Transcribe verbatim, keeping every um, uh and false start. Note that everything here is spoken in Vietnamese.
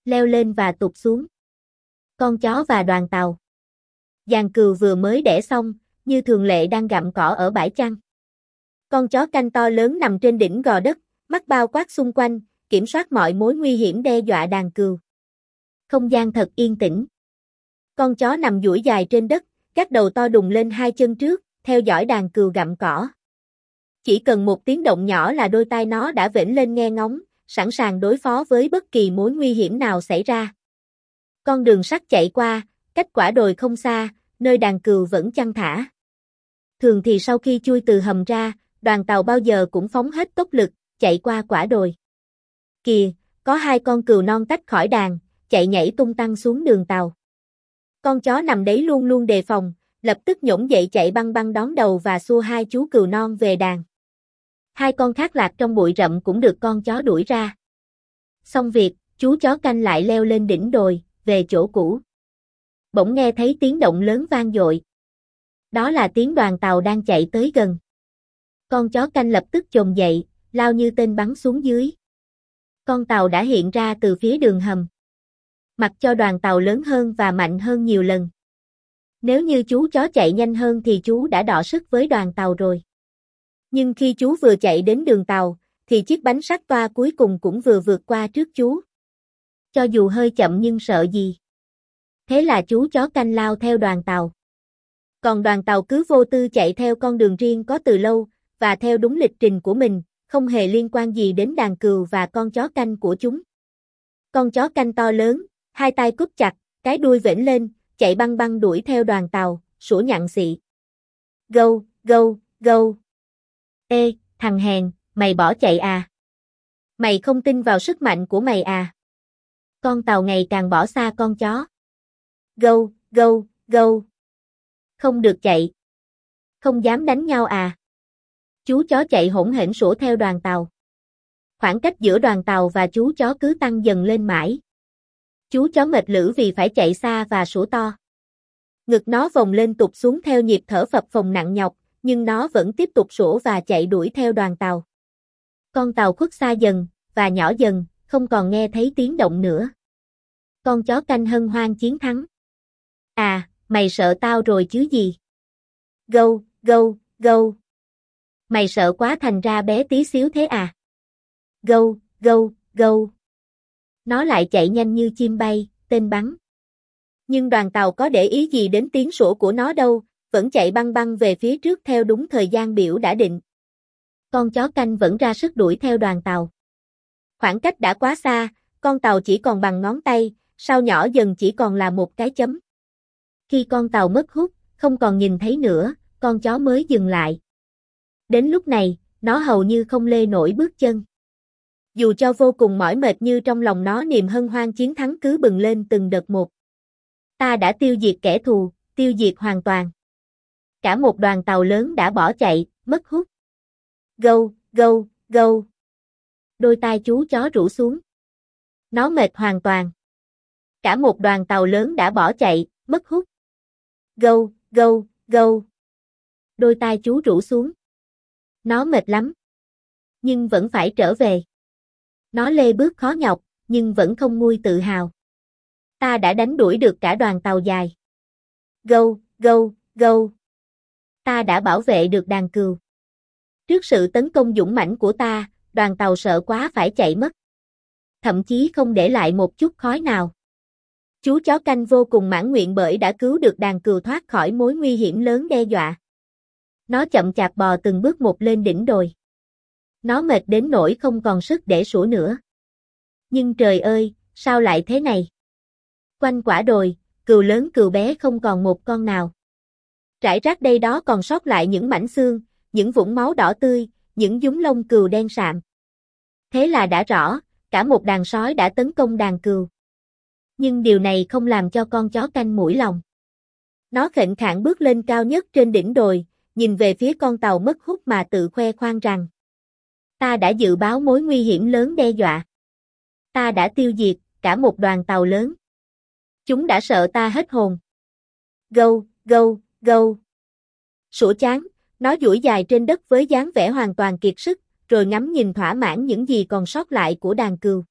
leo lên và tụt xuống. Con chó và đoàn tàu. Giàn cừu vừa mới đẻ xong, như thường lệ đang gặm cỏ ở bãi chăn. Con chó canh to lớn nằm trên đỉnh gò đất, mắt bao quát xung quanh, kiểm soát mọi mối nguy hiểm đe dọa đàn cừu. Không gian thật yên tĩnh. Con chó nằm duỗi dài trên đất, các đầu to đùng lên hai chân trước, theo dõi đàn cừu gặm cỏ. Chỉ cần một tiếng động nhỏ là đôi tai nó đã vểnh lên nghe ngóng, sẵn sàng đối phó với bất kỳ mối nguy hiểm nào xảy ra. Con đường sắt chạy qua, cách quả đồi không xa, nơi đàn cừu vẫn chăn thả. Thường thì sau khi chui từ hầm ra, đoàn tàu bao giờ cũng phóng hết tốc lực, chạy qua quả đồi. Kìa, có hai con cừu non tách khỏi đàn, chạy nhảy tung tăng xuống đường tàu. Con chó nằm đấy luôn luôn đề phòng, lập tức nhổm dậy chạy băng băng đón đầu và xua hai chú cừu non về đàn. Hai con khác lạc trong bụi rậm cũng được con chó đuổi ra. Xong việc, chú chó canh lại leo lên đỉnh đồi, về chỗ cũ. Bỗng nghe thấy tiếng động lớn vang dội. Đó là tiếng đoàn tàu đang chạy tới gần. Con chó canh lập tức chồm dậy, lao như tên bắn xuống dưới. Con tàu đã hiện ra từ phía đường hầm. Mặc cho đoàn tàu lớn hơn và mạnh hơn nhiều lần. Nếu như chú chó chạy nhanh hơn thì chú đã đọ sức với đoàn tàu rồi. Nhưng khi chú vừa chạy đến đường tàu, thì chiếc bánh sắt toa cuối cùng cũng vừa vượt qua trước chú. Cho dù hơi chậm nhưng sợ gì. Thế là chú chó canh lao theo đoàn tàu. Còn đoàn tàu cứ vô tư chạy theo con đường riêng có từ lâu, và theo đúng lịch trình của mình, không hề liên quan gì đến đàn cừu và con chó canh của chúng. Con chó canh to lớn, hai tay cúp chặt, cái đuôi vểnh lên, chạy băng băng đuổi theo đoàn tàu, sủa nhặng xị. Gâu, gâu, gâu. Ê, thằng hèn, mày bỏ chạy à? Mày không tin vào sức mạnh của mày à? Con tàu ngày càng bỏ xa con chó. Gâu, gâu, gâu. Không được chạy. Không dám đánh nhau à? Chú chó chạy hỗn hển sủa theo đoàn tàu. Khoảng cách giữa đoàn tàu và chú chó cứ tăng dần lên mãi. Chú chó mệt lử vì phải chạy xa và sủa to. Ngực nó vòng lên tụt xuống theo nhịp thở phập phồng nặng nhọc, nhưng nó vẫn tiếp tục sủa và chạy đuổi theo đoàn tàu. Con tàu khuất xa dần, và nhỏ dần, không còn nghe thấy tiếng động nữa. Con chó canh hân hoan chiến thắng. À, mày sợ tao rồi chứ gì? Gâu, gâu, gâu. Mày sợ quá thành ra bé tí xíu thế à? Gâu, gâu, gâu. Nó lại chạy nhanh như chim bay, tên bắn. Nhưng đoàn tàu có để ý gì đến tiếng sủa của nó đâu, vẫn chạy băng băng về phía trước theo đúng thời gian biểu đã định. Con chó canh vẫn ra sức đuổi theo đoàn tàu. Khoảng cách đã quá xa, con tàu chỉ còn bằng ngón tay, sau nhỏ dần chỉ còn là một cái chấm. Khi con tàu mất hút, không còn nhìn thấy nữa, con chó mới dừng lại. Đến lúc này, nó hầu như không lê nổi bước chân. Dù cho vô cùng mỏi mệt như trong lòng nó niềm hân hoan chiến thắng cứ bừng lên từng đợt một. Ta đã tiêu diệt kẻ thù, tiêu diệt hoàn toàn. Cả một đoàn tàu lớn đã bỏ chạy, mất hút. Gâu, gâu, gâu. Đôi tai chú chó rũ xuống. Nó mệt hoàn toàn. Cả một đoàn tàu lớn đã bỏ chạy, mất hút. Gâu, gâu, gâu. Đôi tai chú rũ xuống. Nó mệt lắm. Nhưng vẫn phải trở về. Nó lê bước khó nhọc, nhưng vẫn không nguôi tự hào. Ta đã đánh đuổi được cả đoàn tàu dài. Gâu, gâu, gâu. Ta đã bảo vệ được đàn cừu. Trước sự tấn công dũng mãnh của ta, đoàn tàu sợ quá phải chạy mất. Thậm chí không để lại một chút khói nào. Chú chó canh vô cùng mãn nguyện bởi đã cứu được đàn cừu thoát khỏi mối nguy hiểm lớn đe dọa. Nó chậm chạp bò từng bước một lên đỉnh đồi. Nó mệt đến nỗi không còn sức để sủa nữa. Nhưng trời ơi, sao lại thế này? Quanh quả đồi, cừu lớn cừu bé không còn một con nào. Rải rác đây đó còn sót lại những mảnh xương, những vũng máu đỏ tươi, những dúng lông cừu đen sạm. Thế là đã rõ, cả một đàn sói đã tấn công đàn cừu. Nhưng điều này không làm cho con chó canh mũi lòng. Nó khệnh khạng bước lên cao nhất trên đỉnh đồi, nhìn về phía con tàu mất hút mà tự khoe khoang rằng: ta đã dự báo mối nguy hiểm lớn đe dọa. Ta đã tiêu diệt cả một đoàn tàu lớn. Chúng đã sợ ta hết hồn. Gâu, gâu, gâu. Sủa chán, nó duỗi dài trên đất với dáng vẻ hoàn toàn kiệt sức, rồi ngắm nhìn thỏa mãn những gì còn sót lại của đàn cừu.